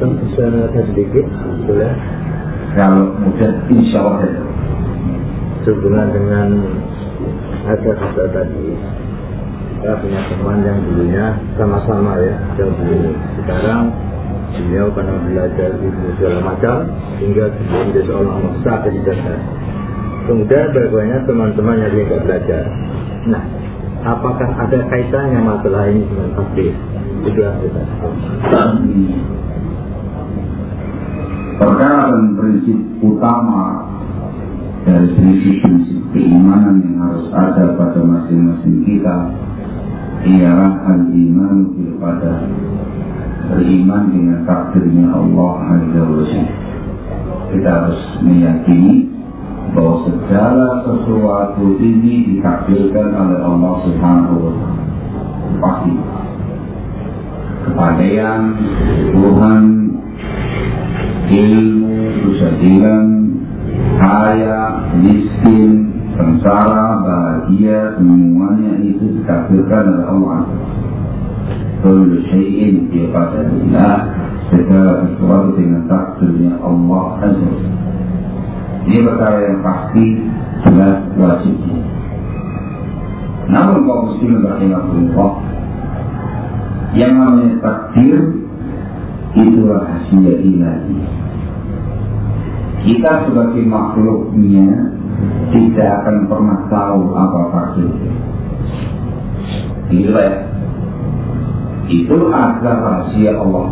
Bisa sedikit, boleh. Kalau mudah, insya Allah. Sehubungan dengan ada kata tadi, saya punya teman yang dulunya sama-sama ya, yang dulu sekarang beliau karena belajar ilmu segala macam hingga menjadi seorang ustaz di dasar. Kemudian banyak teman-teman yang tidak belajar. Nah, apakah ada kaitannya masalah ini dengan takdir? Sudah kita. Perkara dan prinsip utama dari prinsip-prinsip keimanan yang harus ada pada masing-masing kita ialah al-iman bil qadar, beriman dengan takdirnya Allah Azza wa Jalla. Kita harus meyakini bahwa segala sesuatu ini ditakdirkan oleh Allah Subhanahu wa Ta'ala. Pasti kepastian Tuhan, ilmu, kesabaran, kaya, miskin, sengsara, bahagia, semuanya itu ditakdirkan oleh Allah. Kullu syai'in bi qadarillah, segala sesuatu dengan takdirnya Allah Azza wa Jalla. Ini perkara yang pasti, jelas, wajib. Namun kaum muslimin rahimahullah, yang namanya takdir itu rahasia ilahi. Kita sebagai makhluknya tidak akan pernah tahu apa takdirnya. Gitu ya. Itu adalah rahasia Allah.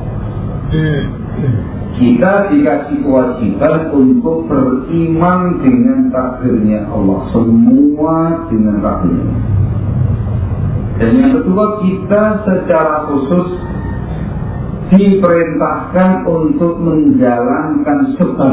Kita dikasih kewajiban untuk beriman dengan takdirnya Allah, semua dengan takdirnya. Dan yang kedua, kita secara khusus diperintahkan untuk menjalankan sebab,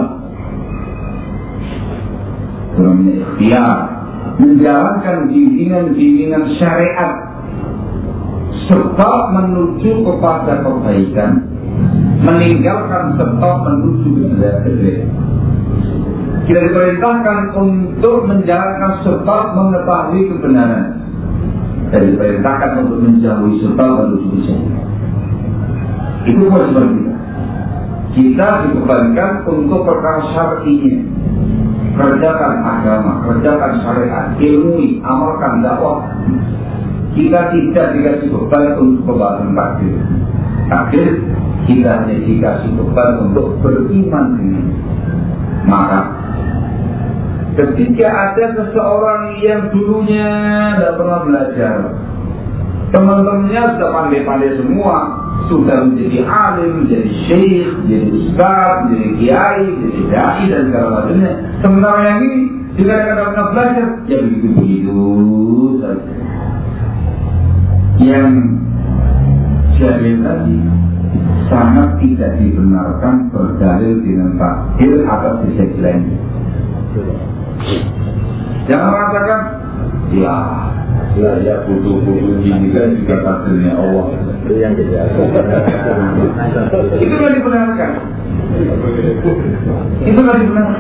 namanya ikhtiar, menjalankan bimbingan-bimbingan syariat, sebab menuju kepada kebaikan, meninggalkan sebab menuju kepada kejelekan. Kita diperintahkan untuk menjalankan sebab mengetahui kebenaran, dan diperintahkan untuk menjauhi sebab menuju kejelekan. Itu kewajiban kita. Kita dibebankan untuk perkara syar'inya, kerjakan agama, kerjakan syariat, ilmui, amalkan dakwah. Kita tidak dikasih beban untuk pembahasan takdir. Takdir kita hanya dikasih beban untuk beriman dengan. Maka ketika ada seseorang yang dulunya tidak pernah belajar, teman-temannya sudah pandai-pandai semua, sudah menjadi alim, menjadi syekh, menjadi ustaz, menjadi kiai, menjadi dai dan segala macamnya. Sementara yang ini juga tidak pernah belajar, ya begitu-begitu saja. Yang jahil tadi sangat tidak dibenarkan berdalil dengan takdir atas sisi lain. Jangan mengatakan, ya butuh-butuh ini kan juga takdirnya Allah. Itu yang tidak. Itu nggak dibenarkan. Itu nggak dibenarkan.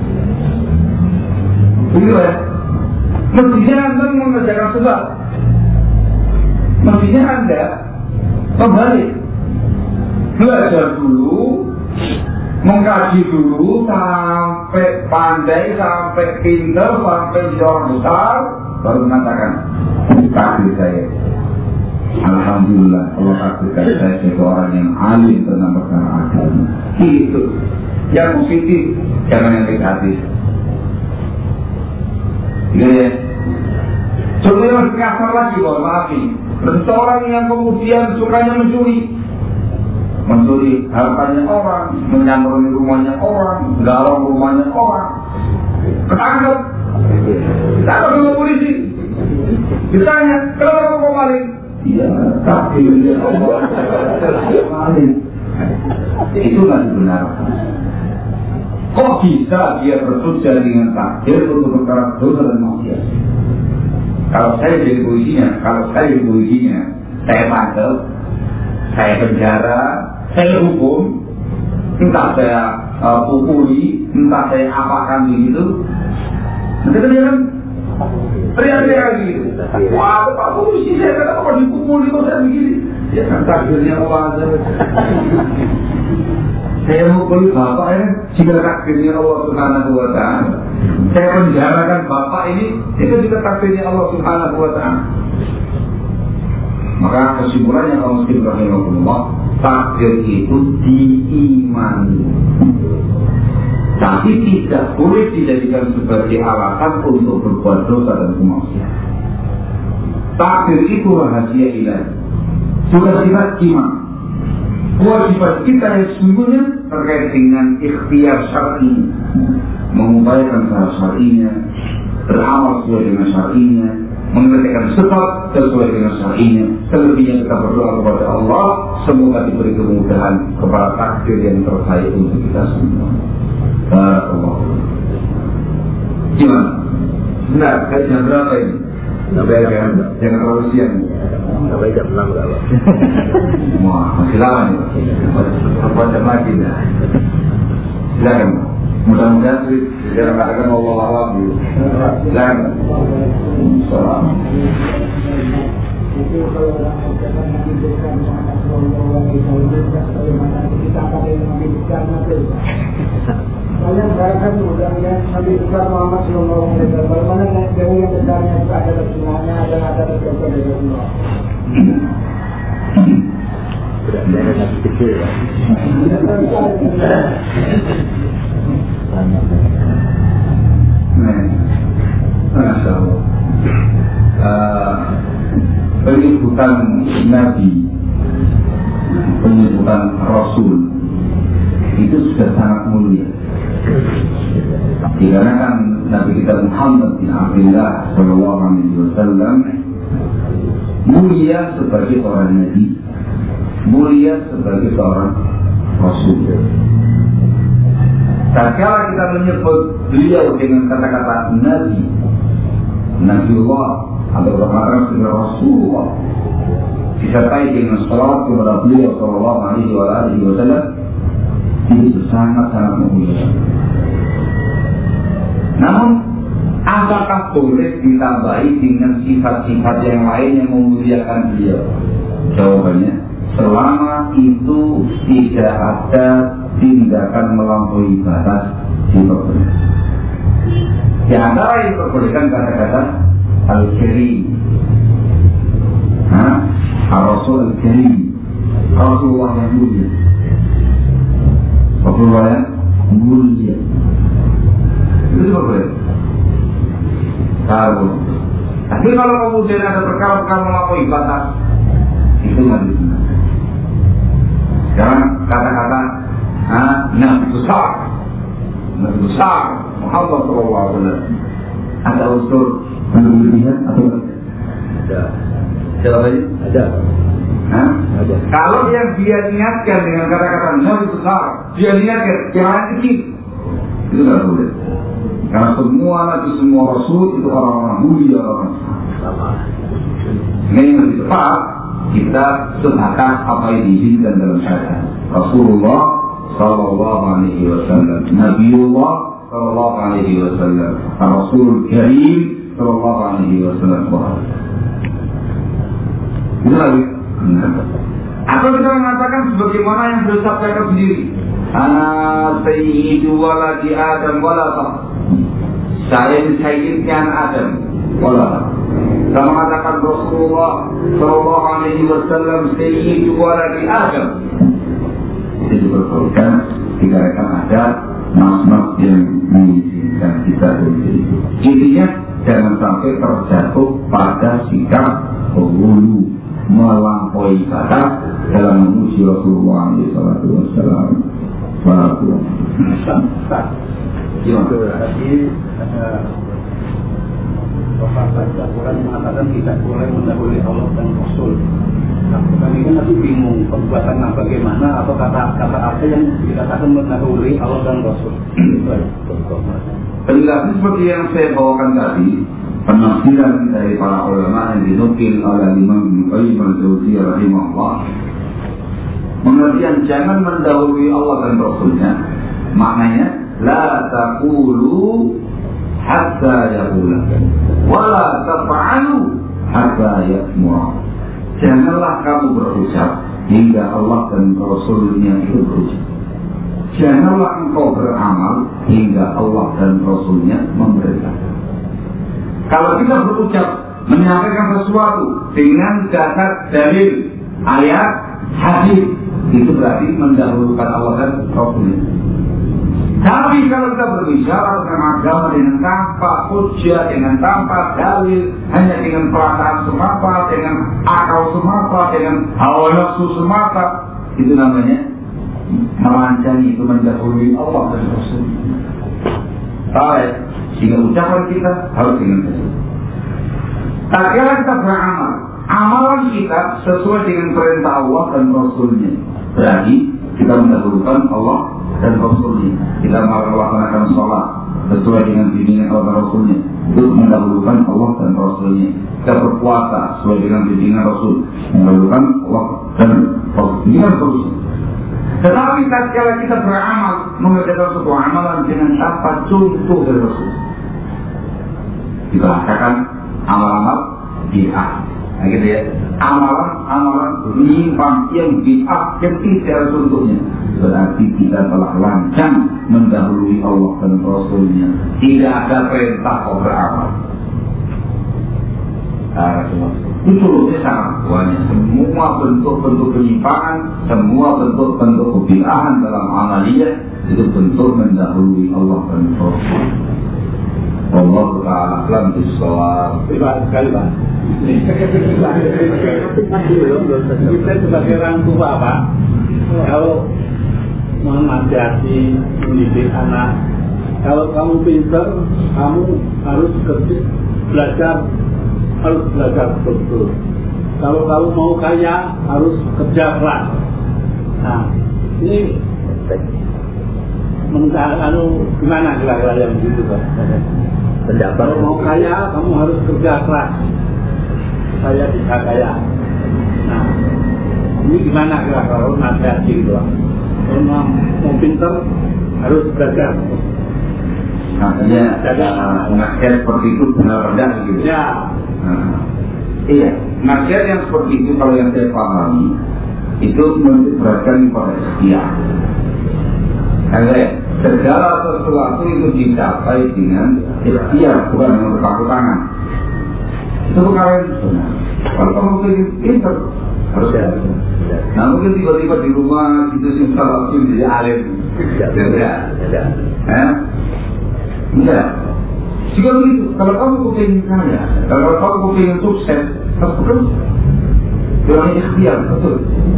Begitu ya. Mestinya Anda mengerjakan sebab. Mestinya Anda kembali belajar dulu, mengkaji dulu sampai pandai, sampai pintar, sampai orang besar, baru mengatakan takdir saya. Alhamdulillah Allah takdirkan saya sebagai orang yang alim tentang perkara agama. Itu yang positif, jangan yang negatif. Gitu ya. Contohnya masih kasar lagi, mohon maaf nih. Seseorang yang kemudian sukanya mencuri hartanya orang, menyambangi rumahnya orang, garong rumahnya orang, ketangkep sama polisi, ditanya, kenapa kamu maling? Iya, takdirnya Allah maling. Itu nggak dibenarkan. Kok bisa dia bersuja dengan takdir untuk perkara dosa dan maksiat? Kalau saya jadi polisinya, saya tangkap, saya penjara, saya hukum, entah saya pukuli, entah saya apakan begitu. Nanti kan teriak-teriak gitu. Wah, Pak Polisi, saya kenapa dipukuli kok saya begini? Ya kan takdirnya Allah. Saya mukul bapak ini jika takdirnya Allah Subhanahu wa ta'ala. Saya penjarakan bapak ini itu juga takdirnya Allah Subhanahu wa ta'ala. Maka kesimpulannya kaum muslim rahimahullah, takdir itu diimani, tapi tidak boleh dijadikan sebagai alasan untuk berbuat dosa dan kemaksiatan. Takdir itu rahasia ilahi, sudah sifat iman. Kewajiban kita yang sesungguhnya terkait dengan ikhtiar syar'i, mengupayakan cara syar'inya, beramal sesuai dengan syar'inya, mengerjakan sebab sesuai dengan syar'inya. Selebihnya kita berdoa kepada Allah, semoga diberi kemudahan kepada takdir yang terbaik untuk kita semua. Barakallah. Gimana? Benar, kayak jam berapa ini? Sampai jam, jangan terlalu siang. Sampai jam 6 berapa? Wah, masih lama nih. Apa jam lagi dah? Silakan. Mudah-mudahan kita katakan Allah Allah. Silakan. Salam. Itu kalau orang mengucapkan Nabi Besar Muhammad Sallallahu Alaihi Wasallam, bagaimana kita pakai Nabi Besar Nabi. Kalian bayangkan mudah-mudahan Nabi Besar Muhammad Sallallahu Alaihi Wasallam, bagaimana jauh yang besarnya itu ada kesunahnya dan ada kesunahnya dari Allah. Berarti ada Nabi kecil ya. Masya Allah. Penyebutan Nabi, penyebutan Rasul itu sudah sangat mulia. Dikarenakan Nabi kita Muhammad bin Abdullah Sallallahu Alaihi Wasallam mulia sebagai orang Nabi, mulia sebagai seorang Rasul. Tatkala kita menyebut beliau dengan kata-kata Nabi, Nabiullah atau bermakna sebagai Rasulullah, disertai dengan salawat kepada beliau Sallallahu Alaihi Wasallam, itu sangat-sangat mulia. Namun, apakah boleh ditambahi dengan sifat-sifat yang lain yang memuliakan beliau? Jawabannya, selama itu tidak ada tindakan melampaui batas diperbolehkan. Di antara yang diperbolehkan kata-kata Al-Karim, Al-Rasul Al-Karim, Rasulullah yang mulia, Rasulullah yang mulia. Itu boleh. Tapi kalau kemudian ada perkara-perkara melampaui batas, itu nggak dibenarkan. Sekarang kata-kata Nabi besar Muhammad Sallallahu Alaihi Wasallam, ada unsur berlebihan atau tidak? Jawabannya Ada. Ada. Kalau yang dia niatkan dengan kata-kata Nabi besar, dia niatkan jangan kecil, itu tidak boleh. Karena semua Nabi, semua Rasul itu orang-orang mulia, orang Sama. ini yang lebih tepat. Kita sepakat apa yang diizinkan dalam syariat. Rasulullah Sallallahu Alaihi Wasallam, Nabiullah Sallallahu Alaihi Wasallam, Rasul Karim Sallallahu Alaihi Wasallam. Itu lagi. Atau kita mengatakan sebagaimana yang beliau sabdakan sendiri, Ana sayyidu waladi Adam walata. Saya ini sayyidnya anak Adam walata. Kita mengatakan Rasulullah Sallallahu Alaihi Wasallam sayyidu waladi Adam. Itu diperbolehkan dikarenakan ada nas-nas yang mengizinkan kita untuk itu. Intinya jangan sampai terjatuh pada sikap hulu, melampaui batas dalam memuji Rasulullah SAW. Jadi Bapak Al-Quran mengatakan tidak boleh mendahului Allah dan Rasul. Nah, kami ini nanti bingung perbuatan bagaimana atau kata-kata apa yang dikatakan mendahului Allah dan Rasul. Penjelasan seperti yang saya bawakan tadi, penafsiran dari para ulama yang dinukil oleh Imam Ibnu Qayyim al-Jauziyah rahimahullah, pengertian jangan mendahului Allah dan Rasulnya, maknanya la taqulu hatta yaqula wala taf'alu hatta ya'mura. Janganlah kamu berucap hingga Allah dan Rasulnya itu berucap. janganlah engkau beramal hingga Allah dan Rasulnya memerintahkan. Kalau kita berucap menyampaikan sesuatu dengan dasar dalil, ayat, hadis, itu berarti mendahulukan Allah dan Rasulnya. Tapi kalau kita berbicara tentang agama dengan tanpa hujjah, dengan tanpa dalil, hanya dengan perasaan semata, dengan akal semata, dengan hawa nafsu semata, itu namanya melancani, itu mendahului Allah dan Rasul. Baik, sehingga ucapan kita harus dengan dalil. Tatkala kita beramal, amalan kita sesuai dengan perintah Allah dan Rasulnya, berarti kita mendahulukan Allah dan Rasulnya. Kita melaksanakan sholat sesuai dengan bimbingan Allah dan Rasulnya, itu mendahulukan Allah dan Rasulnya. Kita berpuasa sesuai dengan bimbingan Rasul, mendahulukan Allah dan Rasul. Ini kan terusnya. Tetapi tatkala kita beramal, mengerjakan sebuah amalan dengan tanpa contoh dari Rasul, kita katakan amal-amal bid'ah. Nah gitu ya, amalan menyimpang yang bid'ah yang tidak ada contohnya, berarti kita telah lancang mendahului Allah dan Rasulnya. Tidak ada perintah kau beramal. Itu loh, sangat banyak. Semua bentuk-bentuk penyimpangan, semua bentuk-bentuk kebid'ahan dalam amaliyah, itu bentuk mendahului Allah dan Rasul. Allah Ta'ala alam bisawab. Terima kasih Pak. Kita sebagai orang tua Pak, kalau menasihati mendidik anak, kalau kamu pintar, kamu harus belajar betul. Kalau kamu mau kaya, harus kerja keras. Nah, ini gimana kira-kira yang begitu Pak? Kalau mau kaya, kamu harus kerja keras. Saya bisa kaya. Nah, ini gimana kira-kira nasihat gitu? Kalau mau pintar, harus belajar. Artinya nasihat seperti itu benar-benar gitu. Ya. Iya, nasihat yang seperti itu kalau yang saya pahami itu memperberatkan pada ikhtiar. Karena segala sesuatu itu dicapai dengan ikhtiar, bukan dengan berpangku tangan. Itu perkara yang benar. Kalau kamu ingin pintar, harus ya. Nah mungkin tiba-tiba di rumah itu simpan waktu jadi alim. Tidak. Enggak. Jika begitu, kalau kamu ingin kaya, kalau kamu ingin sukses, harus bekerja. Dengan ikhtiar, betul.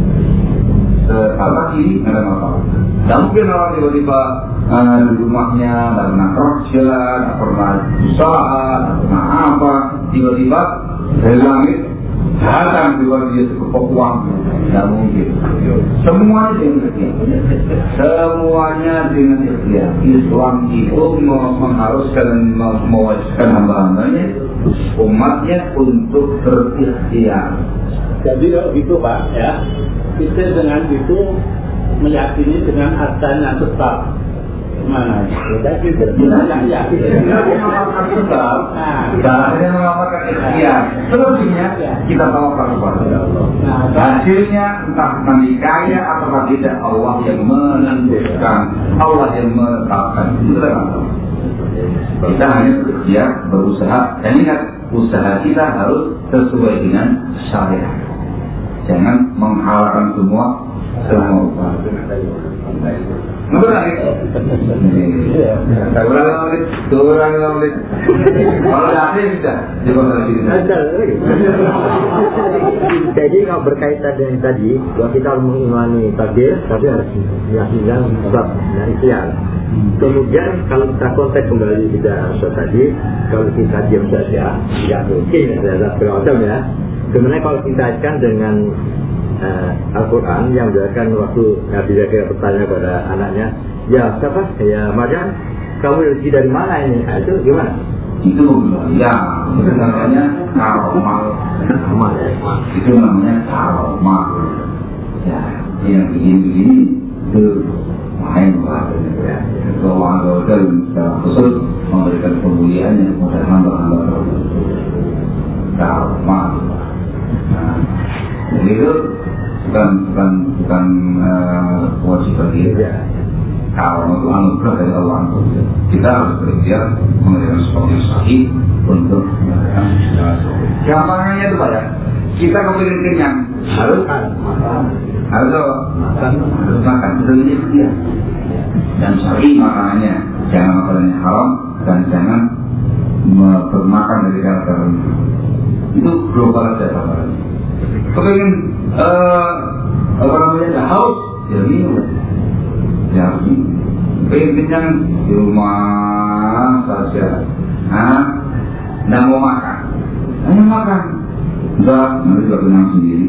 Salah kiri, nggak ada masalah. Tidak mungkin orang tiba-tiba di rumahnya nggak pernah kerja, nggak pernah usaha, nggak pernah apa, tiba-tiba dari langit datang tiba dia sekepok uang. Tidak mungkin. Semuanya dengan ikhtiar. Semuanya dengan ikhtiar. Islam itu mengharuskan mewajibkan hamba-hambanya, umatnya untuk berikhtiar. Jadi kalau gitu Pak ya, kita dengan itu meyakini dengan adanya tetap mana? Kita tidak yakin. Caranya mengamalkan ikhtiar. Selebihnya kita tawarkan kepada Allah. Hasilnya entah nanti kaya atau tidak, Allah yang menentukan, Allah yang menetapkan. Kita hanya berikhtiar, berusaha. Dan ingat, usaha kita harus sesuai dengan syariat. Jangan menghalalkan semua upah. Kurang menit. Kalau ada bisa Jadi kalau berkaitan dengan tadi, kalau kita mengimani takdir, tapi harus yakinkan sebab dan ikhtiar. Kemudian kalau kita konteks kembali kita tadi, kalau kita diam saja, tidak mungkin ada beragam ya. Sebenarnya kalau kita kaitkan dengan Al-Quran yang berdasarkan waktu Nabi Zakaria bertanya kepada anaknya, ya siapa? Ya Maryam, kamu rezeki dari mana ini? Nah, itu gimana? Itu ya, itu namanya karomah. Itu namanya karomah. Ya, yang begini-begini itu main banget ya. Kalau Allah secara khusus memberikan kemuliaan yang kepada hamba-hamba karomah. Nah, itu bukan kewajiban dia. Kalau itu anugerah dari Allah, kita harus berikhtiar mengerjakan sesuatu yang sahih untuk mengerjakan sesuatu. Gampangannya itu Pak ya, kita kepingin kenyang harus makan, sebenarnya dia. Dan sahih makanannya, jangan makanannya haram dan jangan bermakan dari cara tertentu. Itu global saja Pak. Kepingin haus, ya minum. Ya, pengen di rumah saja, nggak mau makan, hanya makan, enggak, nanti juga kenyang sendiri.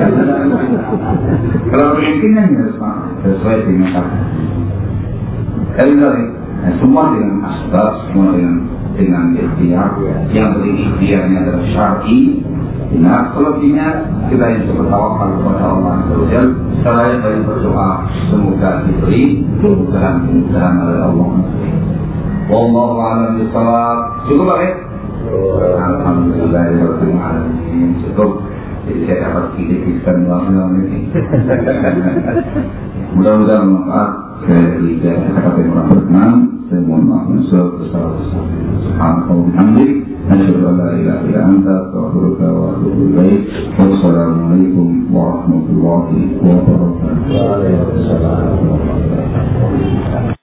Kalau pengen kenyang ya harus makan, sesuai dengan kata. Semua dengan asbab, semua dengan ikhtiar, yang berikhtiarnya adalah syar'i. Nah, selebihnya kita yang bertawakal kepada Allah SWT. Saya banyak berdoa semoga diberi kemudahan oleh Allah. Wallahu a'lam bishawab. Cukup Pak? Alhamdulillahirabbil alamin. Cukup. Jadi saya dapat kisah malam ini. Mudah-mudahan bermanfaat. Saya tidak kata yang orang berkenan. Saya mohon maaf besar-besar. Subhanallah. Asyhadu an la ilaha illa anta astaghfiruka wa atubu ilaik. Wassalamualaikum warahmatullahi wabarakatuh.